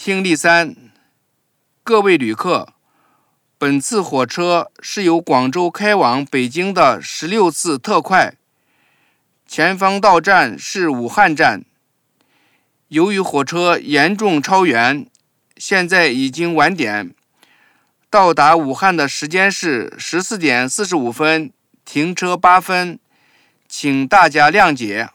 听力3，各位旅客，本次火车是由广州开往北京的16次特快，前方到站是武汉站。由于火车严重超员，现在已经晚点，到达武汉的时间是14点45分，停车8分，请大家谅解。